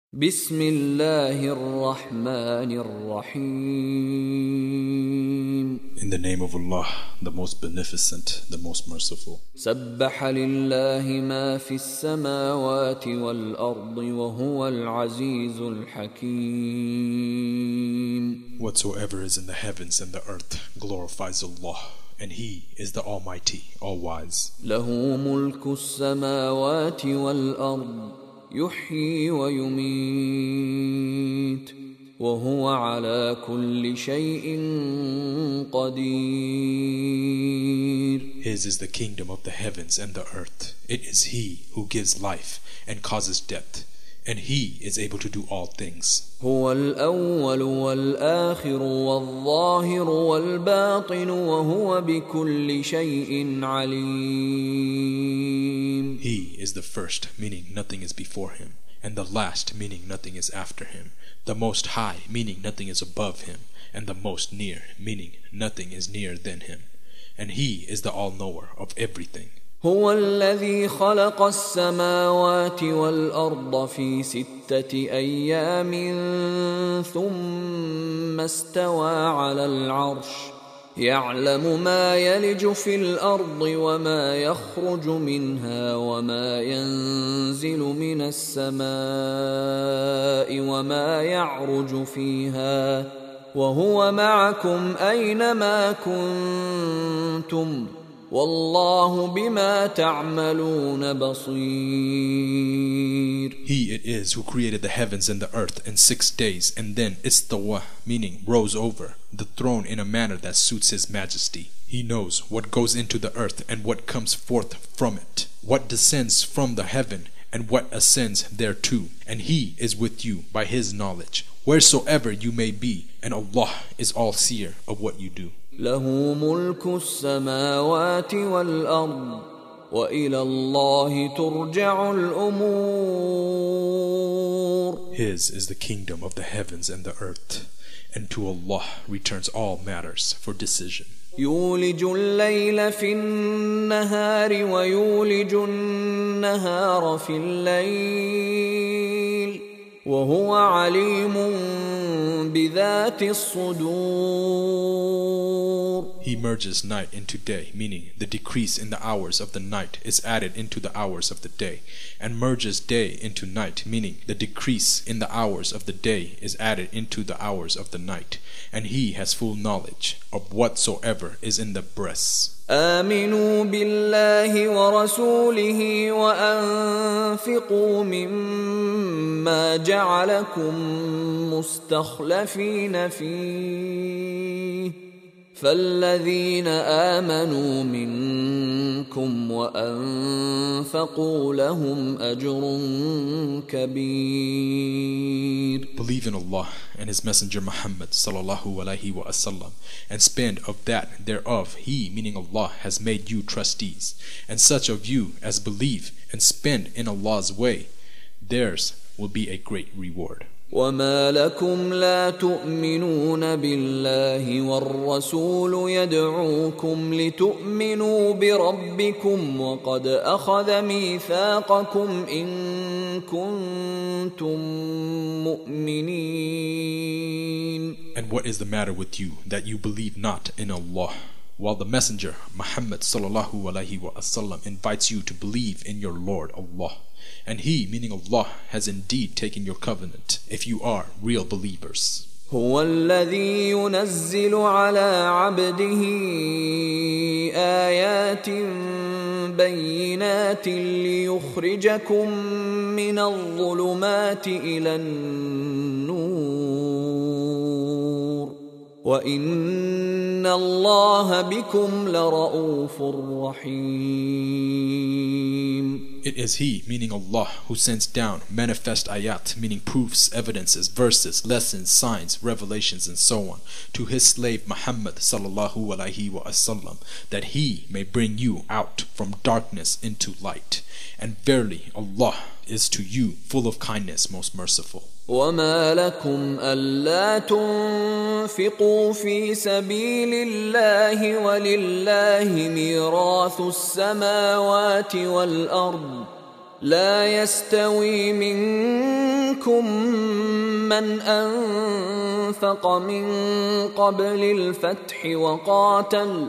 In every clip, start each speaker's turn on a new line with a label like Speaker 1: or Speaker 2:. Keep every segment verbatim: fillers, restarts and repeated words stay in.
Speaker 1: بسم الله الرحمن الرحيم.
Speaker 2: In the name of Allah, the most beneficent, the most merciful.
Speaker 1: سبح لله ما في السماوات والأرض وهو العزيز الحكيم.
Speaker 2: Whatsoever is in the heavens and the earth glorifies Allah, and He is the Almighty, All-Wise.
Speaker 1: له ملك السماوات والأرض يحيي ويميت وهو على كل شيء قدير.
Speaker 2: His is the kingdom of the heavens and the earth. It is He who gives life and causes death, and He is able to do all things.
Speaker 1: هو الأول والآخر والظاهر والباطن وهو بكل شيء عليم.
Speaker 2: He is the first, meaning nothing is before Him, and the last, meaning nothing is after Him, the most high, meaning nothing is above Him, and the most near, meaning nothing is nearer than Him. And He is the all-knower of everything.
Speaker 1: هو الذي خلق السماوات والأرض في ستة أيام ثم استوى على العرش يعلم ما يلج في الأرض وما يخرج منها وما ينزل من السماء وما يعرج فيها وهو معكم أينما كنتم والله بما تعملون بصير.
Speaker 2: He it is who created the heavens and the earth in six days, and then istawa, meaning rose over the throne in a manner that suits His majesty. He knows what goes into the earth and what comes forth from it, what descends from the heaven and what ascends thereto, and He is with you by His knowledge, wheresoever you may be, and Allah is all-seer of what you do.
Speaker 1: له ملك السماوات والأرض وإلى الله ترجع الأمور.
Speaker 2: His is the kingdom of the heavens and the earth, and to Allah returns all matters for decision.
Speaker 1: يولج الليل في النهار ويولج النهار في الليل وهو عليم بذات الصدور.
Speaker 2: He merges night into day, meaning the decrease in the hours of the night is added into the hours of the day, and merges day into night, meaning the decrease in the hours of the day is added into the hours of the night, and He has full knowledge of whatsoever is in the breasts.
Speaker 1: آمنوا بالله ورسوله وأنفقوا مما جعلكم مستخلفين فيه فالذين آمنوا منكم وأنفقوا لهم أجر كبير.
Speaker 2: Believe in Allah and His Messenger Muhammad sallallahu alaihi wasallam, and spend of that thereof He, meaning Allah, has made you trustees, and such of you as believe and spend in Allah's way, theirs will be a great reward.
Speaker 1: وما لكم لا تؤمنون بالله والرسول يدعوكم لتؤمنوا بربكم وقد أخذ ميثاقكم إن كنتم مؤمنين.
Speaker 2: And what is the matter with you that you believe not in Allah, while the Messenger Muhammad sallallahu alaihi wasallam invites you to believe in your Lord Allah? And He, meaning Allah, has indeed taken your covenant, if you are real believers.
Speaker 1: هو الذي ينزل على عبده آيات بينات ليخرجكم من الظلمات إلى النور وإن الله بكم لرؤوف رحيم.
Speaker 2: It is He, meaning Allah, who sends down manifest ayat, meaning proofs, evidences, verses, lessons, signs, revelations, and so on, to His slave Muhammad sallallahu alaihi wasallam, that He may bring you out from darkness into light. And verily Allah is to you full of kindness, most merciful.
Speaker 1: وما لكم ألا تنفقوا في سبيل الله ولله ميراث السماوات والأرض لا يستوي منكم منكم من أنفق من قبل الفتح وقاتل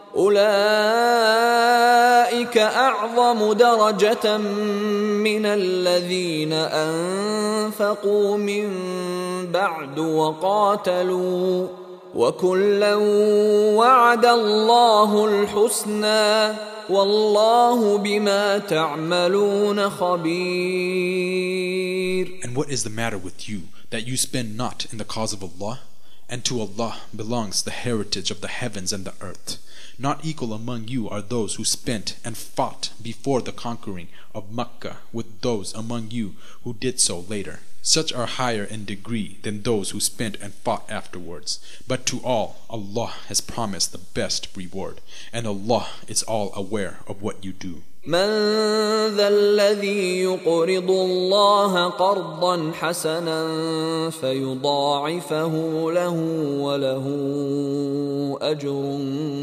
Speaker 1: أولئك أعظم درجة من الذين أنفقوا من بعد وقاتلوا وكلا وعد الله الحسنى والله بما تعملون خبير.
Speaker 2: And what is the matter with you, that you spend not in the cause of Allah? And to Allah belongs the heritage of the heavens and the earth. Not equal among you are those who spent and fought before the conquering of Makkah with those among you who did so later. Such are higher in degree than those who spent and fought afterwards. But to all, Allah has promised the best reward, and Allah is all aware of what you do.
Speaker 1: من ذا الذي يقرض الله قرضا حسنا فيضاعفه له وله أجر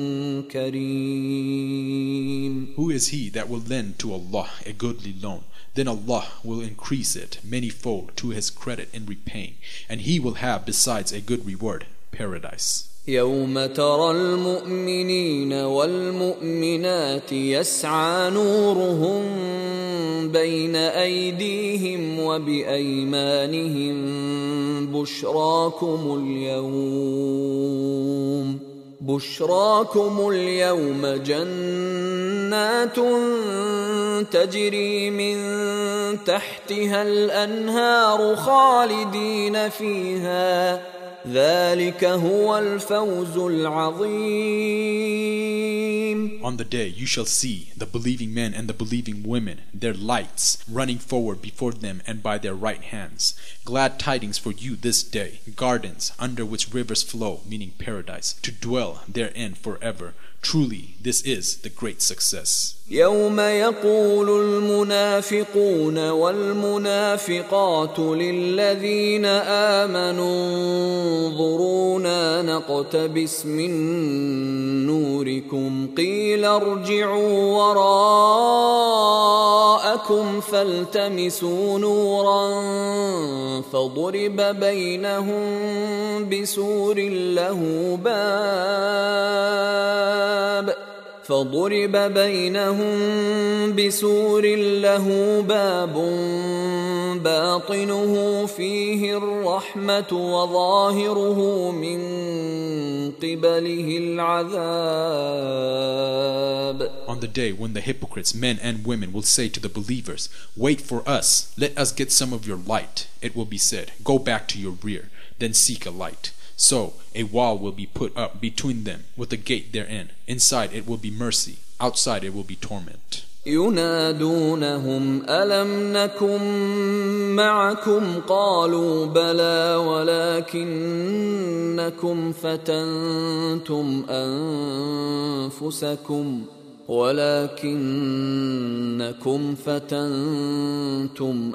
Speaker 1: كريم.
Speaker 2: Who is he that will lend to Allah a goodly loan? Then Allah will increase it manyfold to his credit in repaying, and he will have besides a good reward, paradise.
Speaker 1: يوم ترى المؤمنين والمؤمنات يسعى نورهم بين أيديهم وبأيمانهم بشراكم اليوم بشراكم اليوم جنات تجري من تحتها الأنهار خالدين فيها ذلك هو الفوز العظيم.
Speaker 2: On the day you shall see the believing men and the believing women, their lights running forward before them and by their right hands. Glad tidings for you this day, gardens under which rivers flow, meaning paradise, to dwell therein forever. Truly, this is the great success.
Speaker 1: يوم يقول المنافقون والمنافقات للذين آمنوا انظرونا نقتبس من نوركم قيل ارجعوا وراءكم فالتمسوا نورا فضرب بينهم بسور له باب فضرب بينهم بسور له باب باطنه فيه الرحمة وظاهره من قبله العذاب.
Speaker 2: On the day when the hypocrites, men and women, will say to the believers, wait for us, let us get some of your light. It will be said, go back to your rear, then seek a light. So a wall will be put up between them with a gate therein. Inside it will be mercy, outside it will be torment.
Speaker 1: ينادونهم ألم نكن معكم قالوا بلى ولكنكم فتنتم أنفسكم ولكنكم فتنتم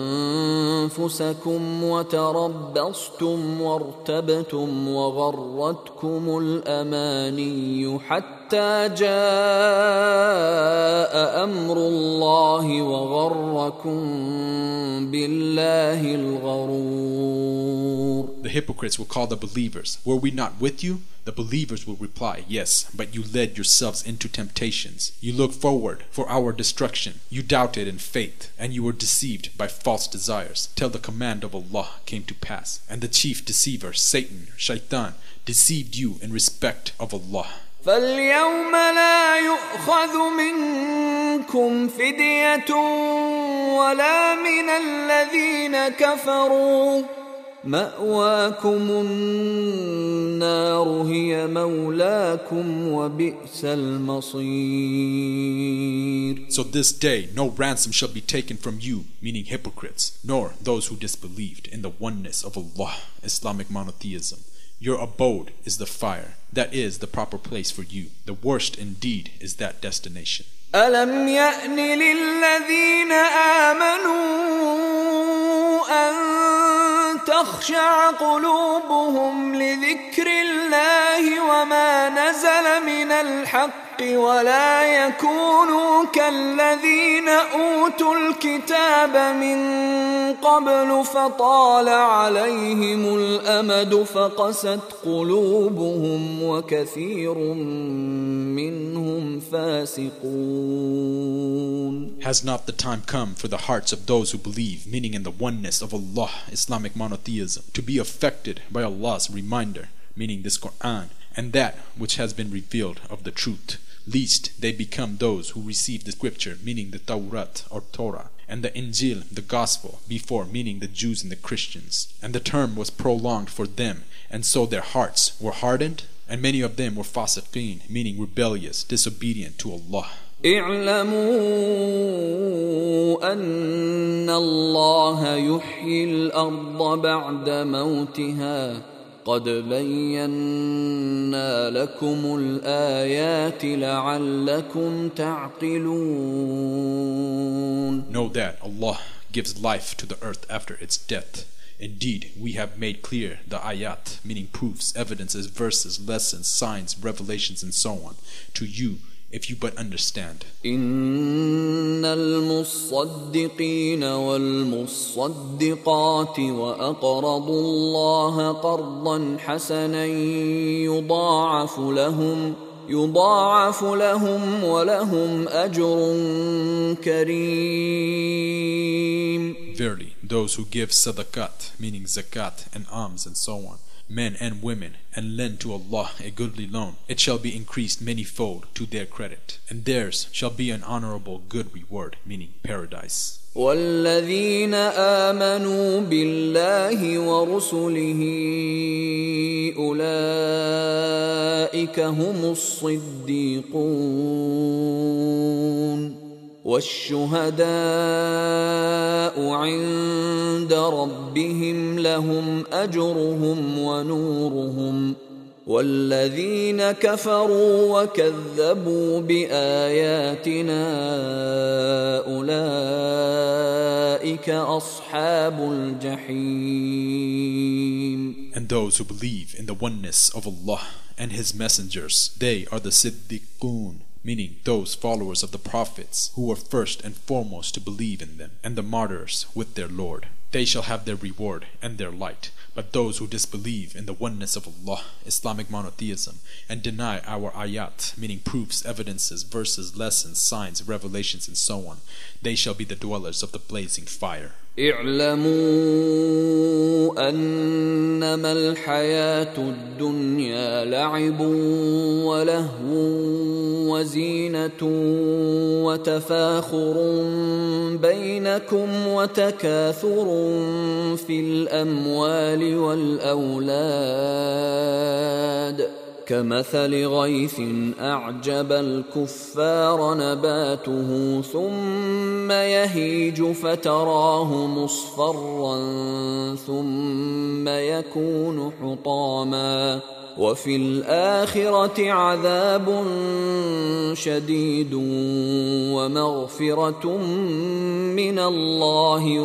Speaker 1: أنفسكم وتربصتم وارتبتم وغرتكم الأماني حتى جاء أمر الله وغركم بالله الغرور.
Speaker 2: The hypocrites will call the believers, were we not with you? The believers will reply, yes, but you led yourselves into temptations. You looked forward for our destruction. You doubted in faith, and you were deceived by false desires, till the command of Allah came to pass. And the chief deceiver, Satan, Shaitan, deceived you in respect of Allah.
Speaker 1: فاليوم لا يؤخذ منكم فدية ولا من الذين كفروا مأواكم النار هي مولاكم وبئس المصير.
Speaker 2: So this day no ransom shall be taken from you, meaning hypocrites, nor those who disbelieved in the oneness of Allah, Islamic monotheism. Your abode is the fire. That is the proper place for you. The worst indeed is that destination.
Speaker 1: ألم يأن للذين آمنوا أن تخشع قلوبهم لذكر الله وما نزل من الحق ولا يكونوا كالذين أوتوا الكتاب من قبل فطال عليهم الأمد فقست قلوبهم وكثير منهم فاسقون.
Speaker 2: Has not the time come for the hearts of those who believe, meaning in the oneness of Allah, Islamic monotheism, to be affected by Allah's reminder, meaning this Quran, and that which has been revealed of the truth, lest they become those who receive the scripture, meaning the Tawrat or Torah, and the Injil, the Gospel, before, meaning the Jews and the Christians. And the term was prolonged for them, and so their hearts were hardened, and many of them were fasiqeen, meaning rebellious, disobedient to Allah.
Speaker 1: اعلموا أن الله يحيي الأرض بعد موتها قد بينا لكم الآيات لعلكم تعقلون.
Speaker 2: Know that Allah gives life to the earth after its death. Indeed, we have made clear the ayat, meaning proofs, evidences, verses, lessons, signs, revelations, and so on, to you, if you but understand.
Speaker 1: إن المصدقين والمصدقات وأقرضوا الله قرضا حسنا يضاعف لهم يضاعف لهم ولهم أجر كريم.
Speaker 2: Verily, those who give sadaqat, meaning zakat and alms and so on, men and women, and lend to Allah a goodly loan, it shall be increased manyfold to their credit, and theirs shall be an honorable good reward, meaning paradise.
Speaker 1: والذين آمنوا بالله ورسله أولئك هم الصديقون والشهداء عند ربهم لهم أجرهم ونورهم والذين كفروا وكذبوا بآياتنا أولئك أصحاب الجحيم.
Speaker 2: And those who believe in the oneness of Allah and His messengers, they are the Siddiqun, meaning those followers of the prophets who were first and foremost to believe in them, and the martyrs with their Lord. They shall have their reward and their light. But those who disbelieve in the oneness of Allah, Islamic monotheism, and deny our ayat, meaning proofs, evidences, verses, lessons, signs, revelations, and so on, they shall be the dwellers of the blazing fire.
Speaker 1: اعلموا أنما الحياة الدنيا لعب ولهو وزينة وتفاخر بينكم وتكاثر في الأموال والأولاد كمثل غيث أعجب الكفار نباته ثم يهيج فتراه مصفرا ثم يكون حطاما وفي الآخرة عذاب شديد ومغفرة من الله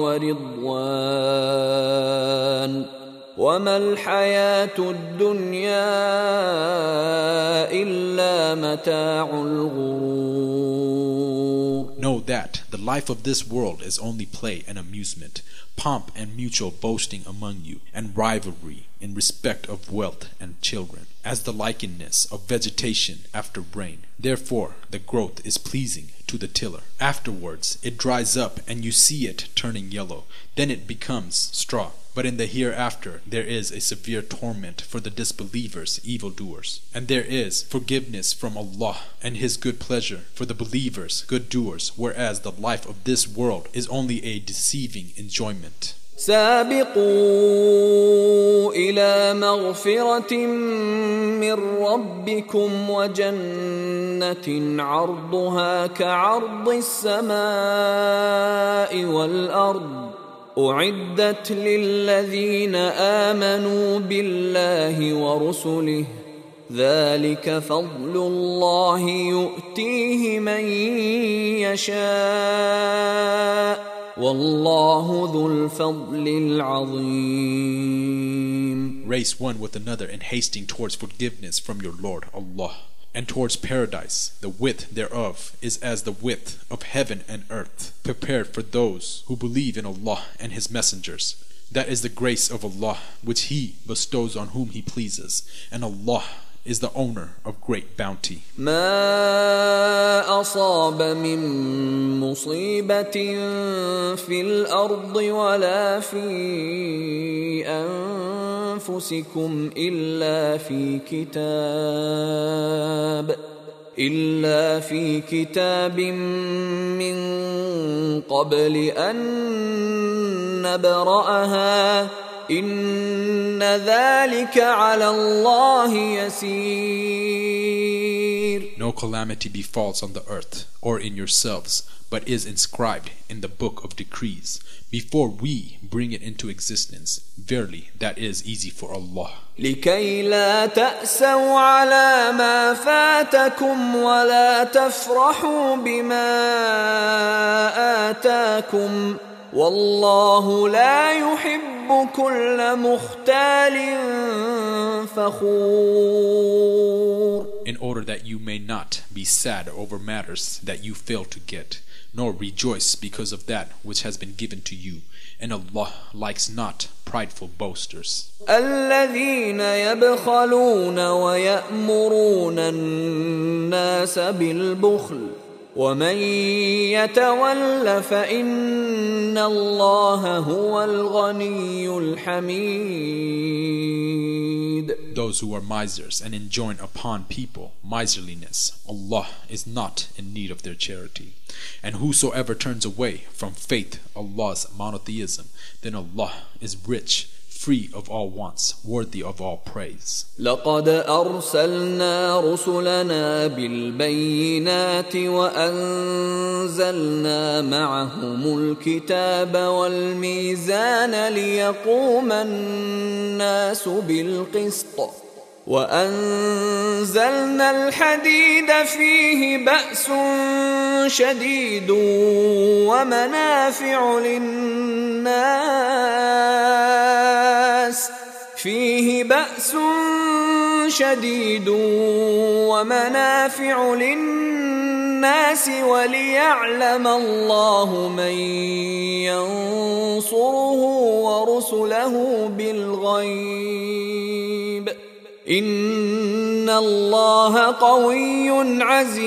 Speaker 1: ورضوان وما الحياة الدنيا إلا متاع الغرور.
Speaker 2: Know that the life of this world is only play and amusement, pomp and mutual boasting among you, and rivalry in respect of wealth and children, as the likeness of vegetation after rain. Therefore the growth is pleasing to the tiller. Afterwards it dries up and you see it turning yellow. Then it becomes straw. But in the hereafter there is a severe torment for the disbelievers, evildoers. And there is forgiveness from Allah and His good pleasure for the believers, good doers, whereas the life of this world is only a deceiving enjoyment.
Speaker 1: سابقوا إلى مغفرة من ربكم وجنة عرضها كعرض السماء والأرض أعدت للذين آمنوا بالله ورسله ذلك فضل الله يؤتيه من يشاء والله ذو الفضل العظيم.
Speaker 2: Race one with another in hasting towards forgiveness from your Lord Allah. And towards paradise, the width thereof is as the width of heaven and earth, prepared for those who believe in Allah and His messengers. That is the grace of Allah, which He bestows on whom He pleases, and Allah is the owner of great bounty.
Speaker 1: ما أصاب من مصيبة في الأرض ولا في أنفسكم إلا في كتاب إلا في كتاب من قبل أن نبرأها إن ذلك على الله يسير.
Speaker 2: No calamity befalls on the earth or in yourselves, but is inscribed in the book of decrees before we bring it into existence. Verily, that is easy for Allah.
Speaker 1: لكي لا تأسوا على ما فاتكم ولا تفرحوا بما آتاكم والله لا يحب كل مختال فخور.
Speaker 2: In order that you may not be sad over matters that you fail to get, nor rejoice because of that which has been given to you, and Allah likes not prideful boasters.
Speaker 1: الذين يبخلون ويأمرون الناس بالبخل ومن يتول فإن الله هو الغني الحميد.
Speaker 2: Those who are misers and enjoin upon people miserliness, Allah is not in need of their charity. And whosoever turns away from faith, Allah's monotheism, then Allah is rich, free of all wants, worthy of all praise.
Speaker 1: لقد أرسلنا رسلنا بالبينات وأنزلنا معهم الكتاب والميزان ليقوم الناس بالقسط وأنزلنا الحديد فيه بأس شديد ومنافع للناس فيه بأس شديد ومنافع للناس وليعلم الله من ينصره ورسله بالغيب إن الله قوي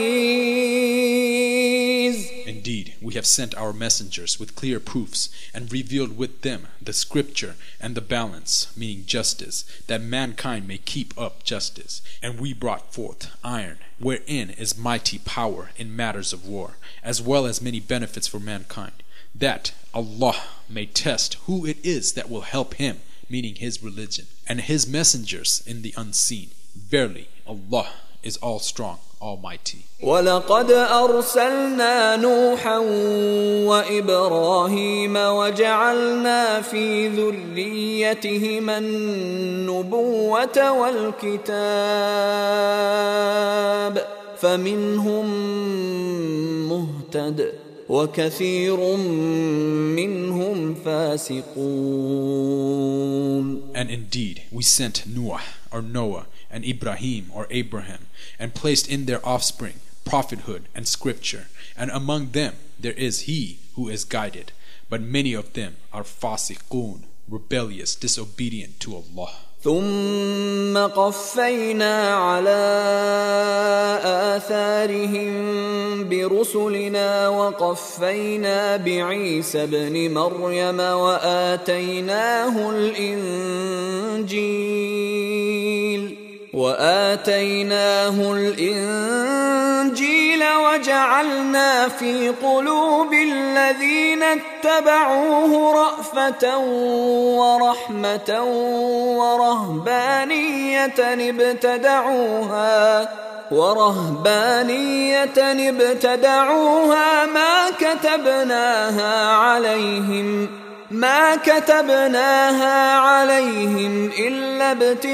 Speaker 1: عزيز.
Speaker 2: Indeed, we have sent our messengers with clear proofs and revealed with them the scripture and the balance, meaning justice, that mankind may keep up justice. And we brought forth iron, wherein is mighty power in matters of war, as well as many benefits for mankind, that Allah may test who it is that will help him, meaning his religion, and his messengers in the unseen. Verily, Allah is all strong, almighty.
Speaker 1: وَلَقَدْ أَرْسَلْنَا نُوحًا وَإِبْرَاهِيمَ وَجَعَلْنَا فِي ذُرِّيَّتِهِمَا النُّبُوَّةَ وَالْكِتَابَ فَمِنْهُمْ مُهْتَدٍ وَكَثِيرٌ مِّنْهُمْ فَاسِقُونَ.
Speaker 2: And indeed, we sent Noah, or Noah, and Ibrahim, or Abraham, and placed in their offspring prophethood and scripture, and among them there is he who is guided, but many of them are fasiqun, rebellious, disobedient to Allah.
Speaker 1: ثم قفينا على آثارهم برسلنا وقفينا بعيسى ابن مريم وآتيناه الإنجيل وآتيناه الإنجيل وجعلنا في قلوب الذين اتبعوه رأفة ورحمة ورهبانية ابتدعوها ورهبانية ابتدعوها ما كتبناها عليهم ما كتبناها عليهم إلا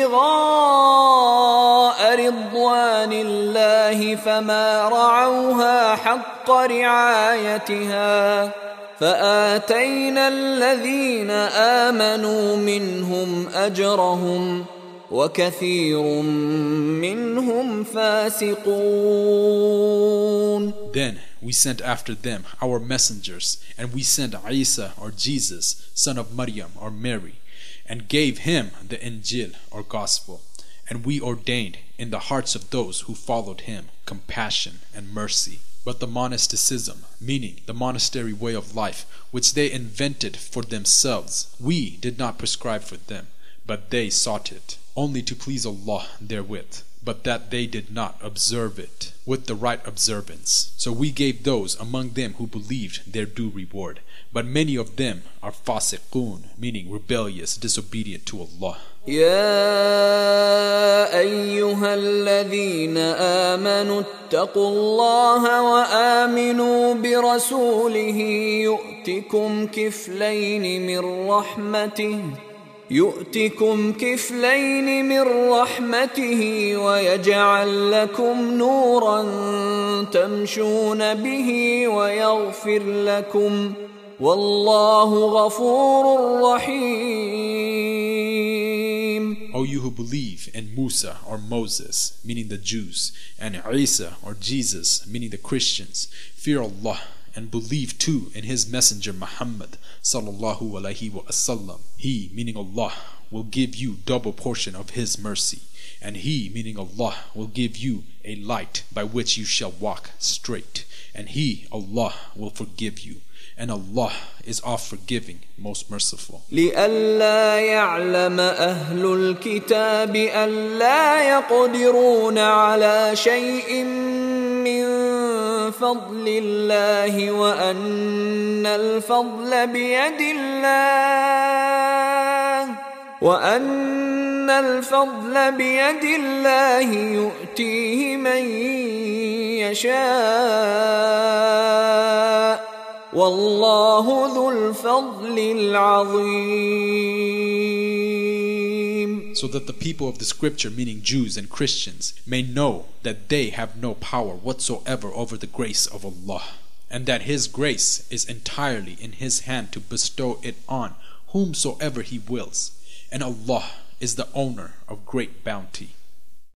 Speaker 1: ابتغاء رضوان الله فما رعوها حق رعايتها فآتينا الذين آمنوا منهم أجرهم وكثير منهم فاسقون.
Speaker 2: Then we sent after them our messengers, and we sent Isa or Jesus, son of Maryam or Mary, and gave him the Injil or gospel. And we ordained in the hearts of those who followed him compassion and mercy. But the monasticism, meaning the monastery way of life, which they invented for themselves, we did not prescribe for them, but they sought it, only to please Allah therewith, but that they did not observe it with the right observance. So we gave those among them who believed their due reward. But many of them are fasiqun, meaning rebellious, disobedient to Allah.
Speaker 1: يا أيها الذين آمنوا اتقوا الله وآمنوا برسوله يؤتكم كفلين من رحمته يؤتكم كفلين من رحمته ويجعل لكم نورا تمشون به ويغفر لكم والله غفور رحيم.
Speaker 2: O you who believe in Musa or Moses, meaning the Jews, and Isa or Jesus, meaning the Christians, fear Allah and believe too in his messenger Muhammad sallallahu alaihi wasallam. He, meaning Allah, will give you double portion of his mercy, and he, meaning Allah, will give you a light by which you shall walk straight, and he, Allah, will forgive you. And Allah is oft forgiving, most merciful.
Speaker 1: لئلا يعلم أهل الكتاب ألا يقدرون على شيء من فضل الله وأن الفضل بيد الله وأن الفضل بيد الله يؤتيه من يشاء والله ذو الفضل العظيم.
Speaker 2: So that the people of the scripture, meaning Jews and Christians, may know that they have no power whatsoever over the grace of Allah, and that his grace is entirely in his hand to bestow it on whomsoever he wills, and Allah is the owner of great bounty.